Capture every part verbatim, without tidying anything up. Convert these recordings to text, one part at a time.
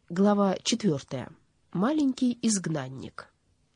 Глава четвертая. Маленький изгнанник.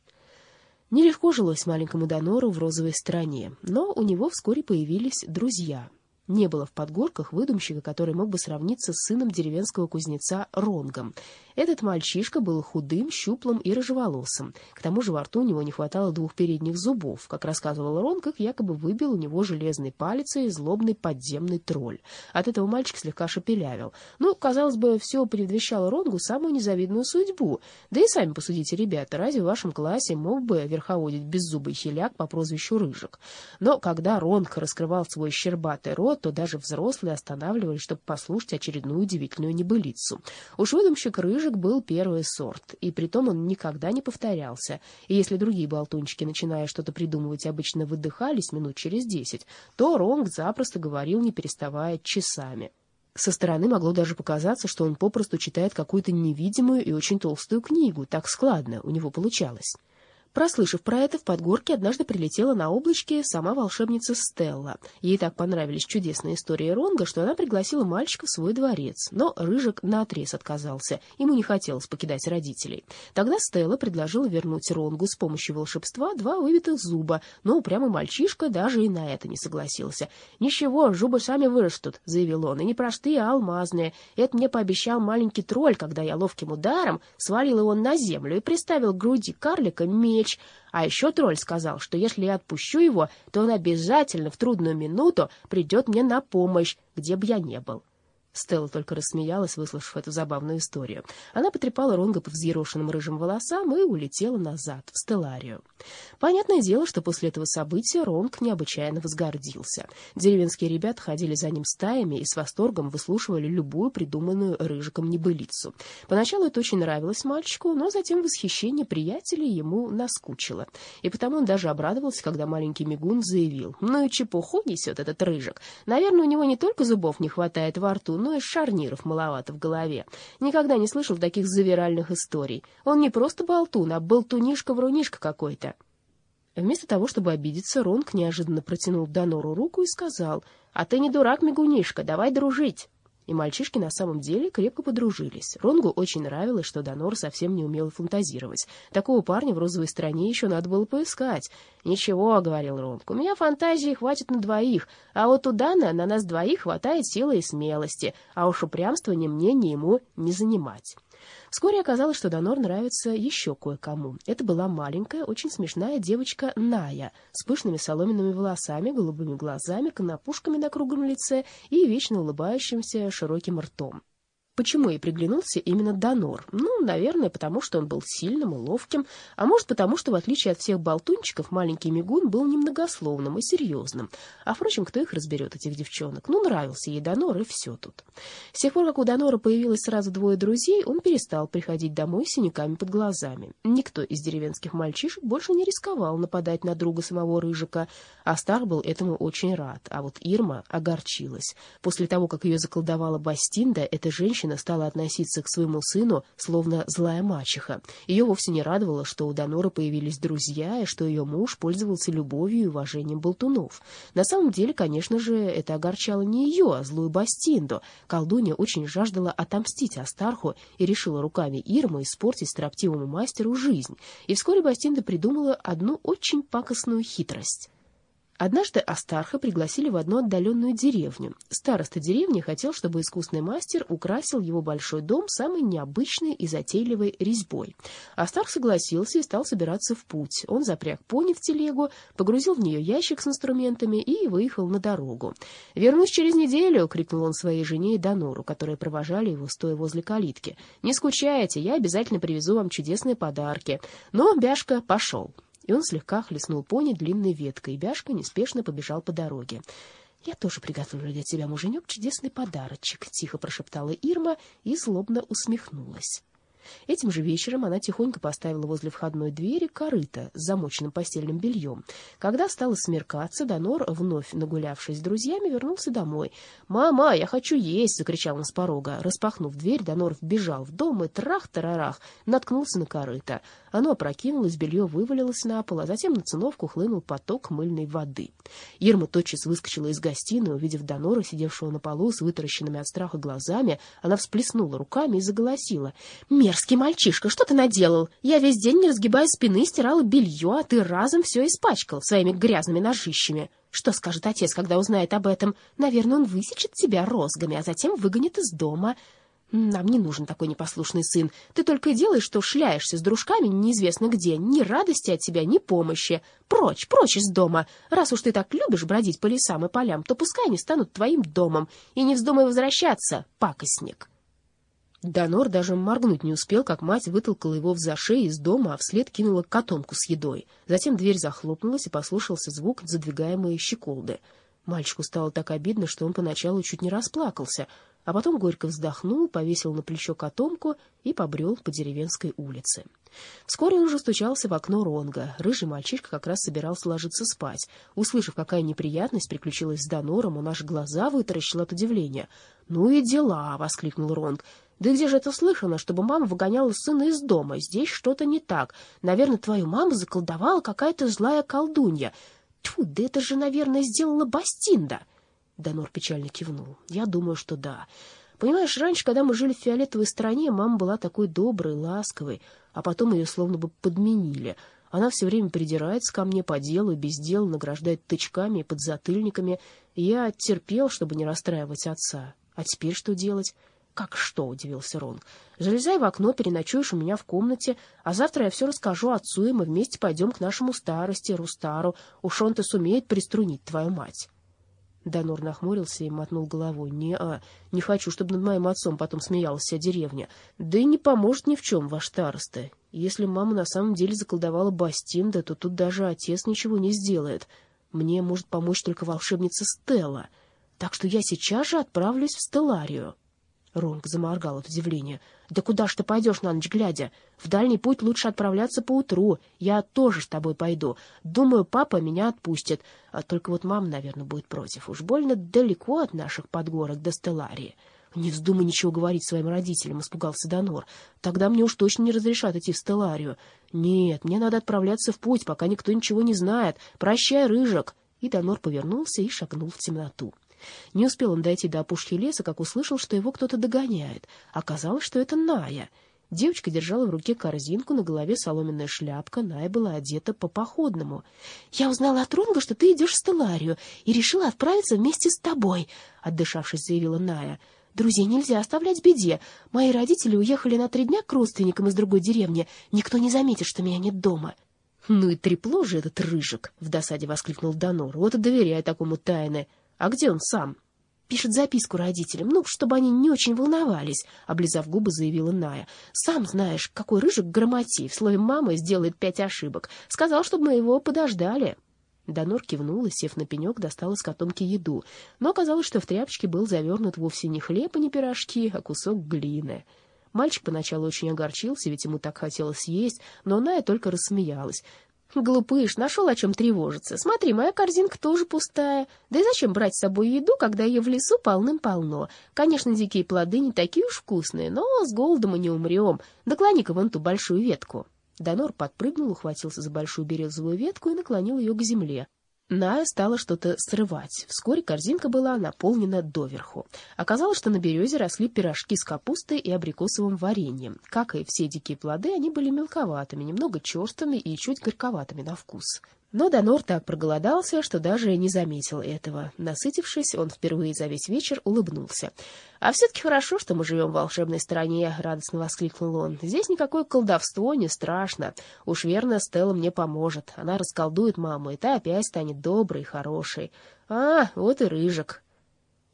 Нелегко жилось маленькому Донору в розовой стране, но у него вскоре появились друзья. Не было в Подгорках выдумщика, который мог бы сравниться с сыном деревенского кузнеца Ронгом. Этот мальчишка был худым, щуплым и рыжеволосым. К тому же во рту у него не хватало двух передних зубов. Как рассказывал Ронг, их якобы выбил у него железной палицей злобный подземный тролль. От этого мальчик слегка шепелявил. Ну, казалось бы, все предвещало Ронгу самую незавидную судьбу. Да и сами посудите, ребята, разве в вашем классе мог бы верховодить беззубый хиляк по прозвищу Рыжик? Но когда Ронг раскрывал свой щербатый рот, то даже взрослые останавливались, чтобы послушать очередную удивительную небылицу. Уж выдумщик Рыжик был первый сорт, и притом он никогда не повторялся. И если другие болтунчики, начиная что-то придумывать, обычно выдыхались минут через десять, то Ронг запросто говорил, не переставая, часами. Со стороны могло даже показаться, что он попросту читает какую-то невидимую и очень толстую книгу, так складно у него получалось. Прослышав про это, в Подгорке однажды прилетела на облачке сама волшебница Стелла. Ей так понравились чудесные истории Ронга, что она пригласила мальчика в свой дворец. Но Рыжик наотрез отказался, ему не хотелось покидать родителей. Тогда Стелла предложила вернуть Ронгу с помощью волшебства два выбитых зуба, но упрямый мальчишка даже и на это не согласился. «Ничего, зубы сами вырастут», — заявил он, — «и не простые, а алмазные. Это мне пообещал маленький тролль, когда я ловким ударом свалил его на землю и приставил к груди карлика меч. А еще тролль сказал, что если я отпущу его, то он обязательно в трудную минуту придет мне на помощь, где бы я ни был». Стелла только рассмеялась, выслушав эту забавную историю. Она потрепала Ронга по взъерошенным рыжим волосам и улетела назад, в Стелларию. Понятное дело, что после этого события Ронг необычайно возгордился. Деревенские ребята ходили за ним стаями и с восторгом выслушивали любую придуманную Рыжиком небылицу. Поначалу это очень нравилось мальчику, но затем восхищение приятелей ему наскучило. И потому он даже обрадовался, когда маленький Мигун заявил: «Ну и чепуху несет этот Рыжик. Наверное, у него не только зубов не хватает во рту, но и шарниров маловато в голове. Никогда не слышал таких завиральных историй. Он не просто болтун, а болтунишка-врунишка какой-то». Вместо того, чтобы обидеться, Ронг неожиданно протянул Донору руку и сказал: «А ты не дурак, Мигунишка, давай дружить». И мальчишки на самом деле крепко подружились. Ронгу очень нравилось, что Донор совсем не умел фантазировать. Такого парня в розовой стране еще надо было поискать. «Ничего», — говорил Ронг, — «у меня фантазии хватит на двоих, а вот у Дана на нас двоих хватает силы и смелости, а уж упрямство ни мне, ни ему не занимать». Вскоре оказалось, что Донор нравится еще кое-кому. Это была маленькая, очень смешная девочка Ная, с пышными соломенными волосами, голубыми глазами, конопушками на круглом лице и вечно улыбающимся широким ртом. Почему ей приглянулся именно Донор? Ну, наверное, потому что он был сильным и ловким, а может, потому что, в отличие от всех болтунчиков, маленький Мигун был немногословным и серьезным. А, впрочем, кто их разберет, этих девчонок? Ну, нравился ей Донор, и все тут. С тех пор, как у Донора появилось сразу двое друзей, он перестал приходить домой с синяками под глазами. Никто из деревенских мальчишек больше не рисковал нападать на друга самого Рыжика, а Стар был этому очень рад, а вот Ирма огорчилась. После того, как ее заколдовала Бастинда, эта женщина стала относиться к своему сыну словно злая мачеха. Ее вовсе не радовало, что у Донора появились друзья, и что ее муж пользовался любовью и уважением болтунов. На самом деле, конечно же, это огорчало не ее, а злую Бастинду. Колдунья очень жаждала отомстить Астарху и решила руками Ирмы испортить строптивому мастеру жизнь. И вскоре Бастинда придумала одну очень пакостную хитрость. Однажды Астарха пригласили в одну отдаленную деревню. Староста деревни хотел, чтобы искусный мастер украсил его большой дом самой необычной и затейливой резьбой. Астарх согласился и стал собираться в путь. Он запряг пони в телегу, погрузил в нее ящик с инструментами и выехал на дорогу. «Вернусь через неделю!» — крикнул он своей жене и Донору, которые провожали его, стоя возле калитки. «Не скучайте, я обязательно привезу вам чудесные подарки». Но Бяшка пошел. И он слегка хлестнул пони длинной веткой, и Бяшка неспешно побежал по дороге. «Я тоже приготовлю для тебя, муженек, чудесный подарочек», — тихо прошептала Ирма и злобно усмехнулась. Этим же вечером она тихонько поставила возле входной двери корыто с замоченным постельным бельем. Когда стало смеркаться, Донор, вновь нагулявшись с друзьями, вернулся домой. «Мама, я хочу есть!» — закричал он с порога. Распахнув дверь, Донор вбежал в дом и трах-тарарах наткнулся на корыто. Оно опрокинулось, белье вывалилось на пол, а затем на циновку хлынул поток мыльной воды. Ирма тотчас выскочила из гостиной. Увидев Донора, сидевшего на полу с вытаращенными от страха глазами, она всплеснула руками и заголосила: «Мерзкий мальчишка, что ты наделал? Я весь день, не разгибая спины, стирала белье, а ты разом все испачкал своими грязными ножищами. Что скажет отец, когда узнает об этом? Наверное, он высечет тебя розгами, а затем выгонит из дома. Нам не нужен такой непослушный сын. Ты только и делаешь, что шляешься с дружками неизвестно где. Ни радости от тебя, ни помощи. Прочь, прочь из дома. Раз уж ты так любишь бродить по лесам и полям, то пускай они станут твоим домом. И не вздумай возвращаться, пакостник». Донор даже моргнуть не успел, как мать вытолкала его в зашей из дома, а вслед кинула котомку с едой. Затем дверь захлопнулась, и послышался звук задвигаемой щеколды. Мальчику стало так обидно, что он поначалу чуть не расплакался, а потом горько вздохнул, повесил на плечо котомку и побрел по деревенской улице. Вскоре он уже стучался в окно Ронга. Рыжий мальчишка как раз собирался ложиться спать. Услышав, какая неприятность приключилась с Донором, он аж глаза вытаращил от удивления. «Ну и дела!» — воскликнул Ронг. «Да где же это слышано, чтобы мама выгоняла сына из дома? Здесь что-то не так. Наверное, твою маму заколдовала какая-то злая колдунья. Тьфу, да это же, наверное, сделала Бастинда!» Донор печально кивнул. «Я думаю, что да. Понимаешь, раньше, когда мы жили в фиолетовой стране, мама была такой доброй, ласковой, а потом ее словно бы подменили. Она все время придирается ко мне по делу и без дела награждает тычками и подзатыльниками. Я терпел, чтобы не расстраивать отца. А теперь что делать?» «Как что?» — удивился Рон. «Залезай в окно, переночуешь у меня в комнате, а завтра я все расскажу отцу, и мы вместе пойдем к нашему старости, Рустару. Уж он-то сумеет приструнить твою мать». Донор нахмурился и мотнул головой. «Не-а, не хочу, чтобы над моим отцом потом смеялась вся деревня. Да и не поможет ни в чем ваш староста. Если мама на самом деле заколдовала Бастинда, то тут даже отец ничего не сделает. Мне может помочь только волшебница Стелла. Так что я сейчас же отправлюсь в Стелларию». Ронг заморгал от удивления. «Да куда ж ты пойдешь на ночь глядя? В дальний путь лучше отправляться поутру. Я тоже с тобой пойду. Думаю, папа меня отпустит. А только вот мама, наверное, будет против. Уж больно далеко от наших подгорок до Стелларии». «Не вздумай ничего говорить своим родителям», — испугался Донор. «Тогда мне уж точно не разрешат идти в Стелларию. Нет, мне надо отправляться в путь, пока никто ничего не знает. Прощай, Рыжик». И Донор повернулся и шагнул в темноту. Не успел он дойти до опушки леса, как услышал, что его кто-то догоняет. Оказалось, что это Ная. Девочка держала в руке корзинку, на голове соломенная шляпка. Ная была одета по-походному. «Я узнала от Ронга, что ты идешь в Стелларию, и решила отправиться вместе с тобой», — отдышавшись, заявила Ная. «Друзей нельзя оставлять в беде. Мои родители уехали на три дня к родственникам из другой деревни. Никто не заметит, что меня нет дома». «Ну и трепло же этот Рыжик!» — в досаде воскликнул Донор. «Вот и доверяй такому тайны. А где он сам?» «Пишет записку родителям, ну, чтобы они не очень волновались», — облизав губы, заявила Ная. «Сам знаешь, какой Рыжик грамотей. В слове «мама» сделает пять ошибок. Сказал, чтобы мы его подождали». Донор кивнул и, сев на пенек, достал из котомки еду. Но оказалось, что в тряпочке был завернут вовсе не хлеб и не пирожки, а кусок глины. Мальчик поначалу очень огорчился, ведь ему так хотелось есть, но Ная только рассмеялась. «Глупыш, нашел о чем тревожиться. Смотри, моя корзинка тоже пустая. Да и зачем брать с собой еду, когда ее в лесу полным-полно? Конечно, дикие плоды не такие уж вкусные, но с голоду мы не умрем. Наклони-ка вон ту большую ветку». Донор подпрыгнул, ухватился за большую березовую ветку и наклонил ее к земле. Ная стала что-то срывать. Вскоре корзинка была наполнена доверху. Оказалось, что на березе росли пирожки с капустой и абрикосовым вареньем. Как и все дикие плоды, они были мелковатыми, немного черствыми и чуть горьковатыми на вкус. Но Донор так проголодался, что даже не заметил этого. Насытившись, он впервые за весь вечер улыбнулся. «А все-таки хорошо, что мы живем в волшебной стране», — радостно воскликнул он. «Здесь никакое колдовство не страшно. Уж верно, Стелла мне поможет. Она расколдует маму, и та опять станет доброй и хорошей. А, вот и Рыжик».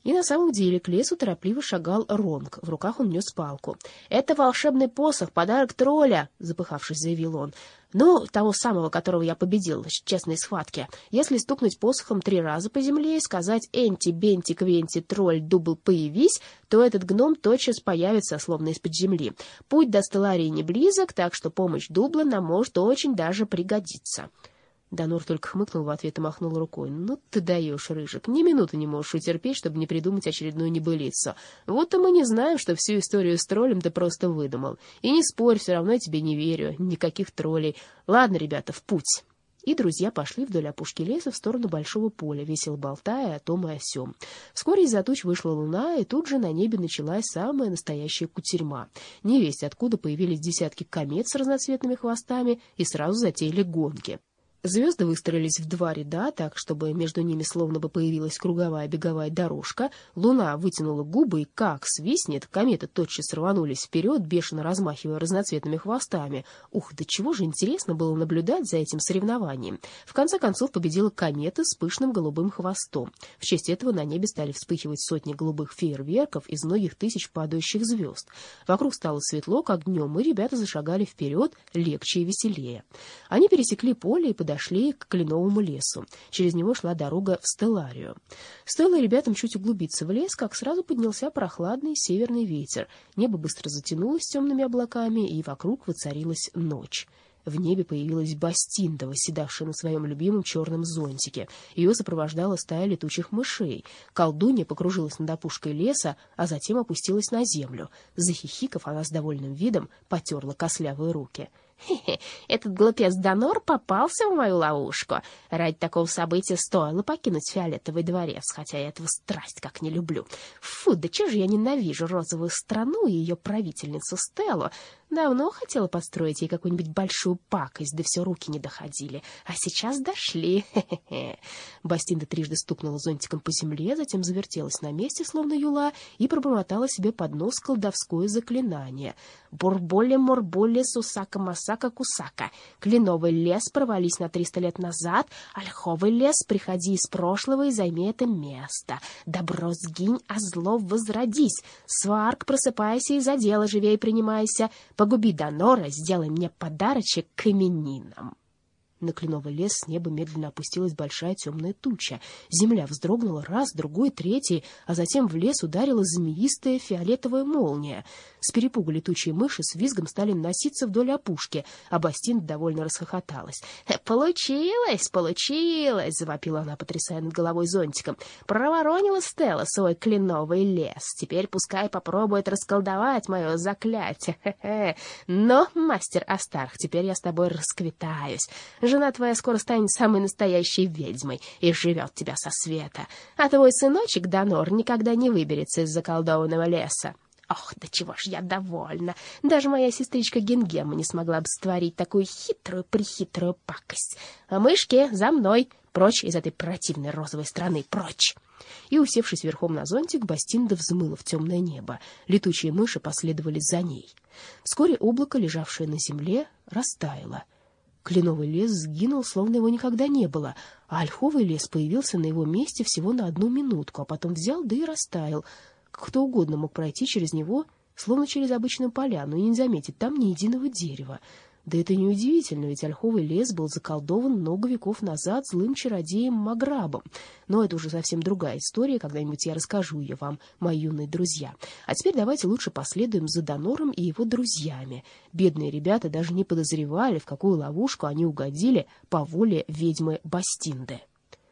И на самом деле к лесу торопливо шагал Ронг. В руках он нес палку. «Это волшебный посох, подарок тролля», — запыхавшись, заявил он. «Ну, того самого, которого я победил в честной схватке. Если стукнуть посохом три раза по земле и сказать «Энти, Бенти, Квенти, тролль, дубл, появись», то этот гном тотчас появится, словно из-под земли. Путь до Стелларии не близок, так что помощь дубла нам может очень даже пригодиться». Донор только хмыкнул в ответ и махнул рукой. «Ну ты даешь, Рыжик, ни минуты не можешь утерпеть, чтобы не придумать очередную небылицу. Вот и мы не знаем, что всю историю с троллем ты просто выдумал. И не спорь, все равно я тебе не верю, никаких троллей. Ладно, ребята, в путь». И друзья пошли вдоль опушки леса в сторону большого поля, весело болтая о том и о сём. Вскоре из-за туч вышла луна, и тут же на небе началась самая настоящая кутерьма. Невесть откуда появились десятки комет с разноцветными хвостами и сразу затеяли гонки. Звезды выстроились в два ряда, так, чтобы между ними словно бы появилась круговая беговая дорожка. Луна вытянула губы, и как свистнет, кометы тотчас рванулись вперед, бешено размахивая разноцветными хвостами. Ух, да чего же интересно было наблюдать за этим соревнованием. В конце концов победила комета с пышным голубым хвостом. В честь этого на небе стали вспыхивать сотни голубых фейерверков из многих тысяч падающих звезд. Вокруг стало светло, как днем, и ребята зашагали вперед легче и веселее. Они пересекли поле и подошли к кленовому лесу. Через него шла дорога в Стелларию. Стоило ребятам чуть углубиться в лес, как сразу поднялся прохладный северный ветер. Небо быстро затянулось темными облаками, и вокруг воцарилась ночь. В небе появилась Бастинда, восседавшая на своем любимом черном зонтике. Ее сопровождала стая летучих мышей. Колдунья покружилась над опушкой леса, а затем опустилась на землю. Захихикав, она с довольным видом потерла костлявые руки. «Хе-хе, этот глупец Донор попался в мою ловушку. Ради такого события стоило покинуть Фиолетовый дворец, хотя я этого страсть как не люблю. Фу, да чего же я ненавижу розовую страну и ее правительницу Стеллу. Давно хотела построить ей какую-нибудь большую пакость, да все руки не доходили. А сейчас дошли. Хе-хе-хе». Бастинда трижды стукнула зонтиком по земле, затем завертелась на месте, словно юла, и пробормотала себе под нос колдовское заклинание. «Бурболе-морболе, сусака-масака-кусака. Кленовый лес, провались на триста лет назад. Ольховый лес, приходи из прошлого и займи это место. Добро сгинь, а зло возродись. Сварк, просыпайся и за дело живей принимайся. Погуби Донора, сделай мне подарочек к именинам». На кленовый лес с неба медленно опустилась большая темная туча. Земля вздрогнула раз, другой, третий, а затем в лес ударила змеистая фиолетовая молния. С перепугу летучие мыши с визгом стали носиться вдоль опушки, а Бастинда довольно расхохоталась. «Получилось, получилось!» — завопила она, потрясая над головой зонтиком. «Проворонила Стелла свой кленовый лес. Теперь пускай попробует расколдовать мое заклятие. Хе-хе. Но, мастер Астарх, теперь я с тобой расквитаюсь. Жена твоя скоро станет самой настоящей ведьмой и живет тебя со света. А твой сыночек Донор никогда не выберется из заколдованного леса. Ох, да чего ж я довольна. Даже моя сестричка Гингема не смогла бы створить такую хитрую-прихитрую пакость. А мышки, за мной! Прочь из этой противной розовой страны, прочь!» И, усевшись верхом на зонтик, Бастинда взмыла в темное небо. Летучие мыши последовали за ней. Вскоре облако, лежавшее на земле, растаяло. Кленовый лес сгинул, словно его никогда не было, а ольховый лес появился на его месте всего на одну минутку, а потом взял, да и растаял. Кто угодно мог пройти через него, словно через обычную поляну, и не заметить там ни единого дерева. Да это неудивительно, ведь ольховый лес был заколдован много веков назад злым чародеем Маграбом. Но это уже совсем другая история, когда-нибудь я расскажу ее вам, мои юные друзья. А теперь давайте лучше последуем за Донором и его друзьями. Бедные ребята даже не подозревали, в какую ловушку они угодили по воле ведьмы Бастинды.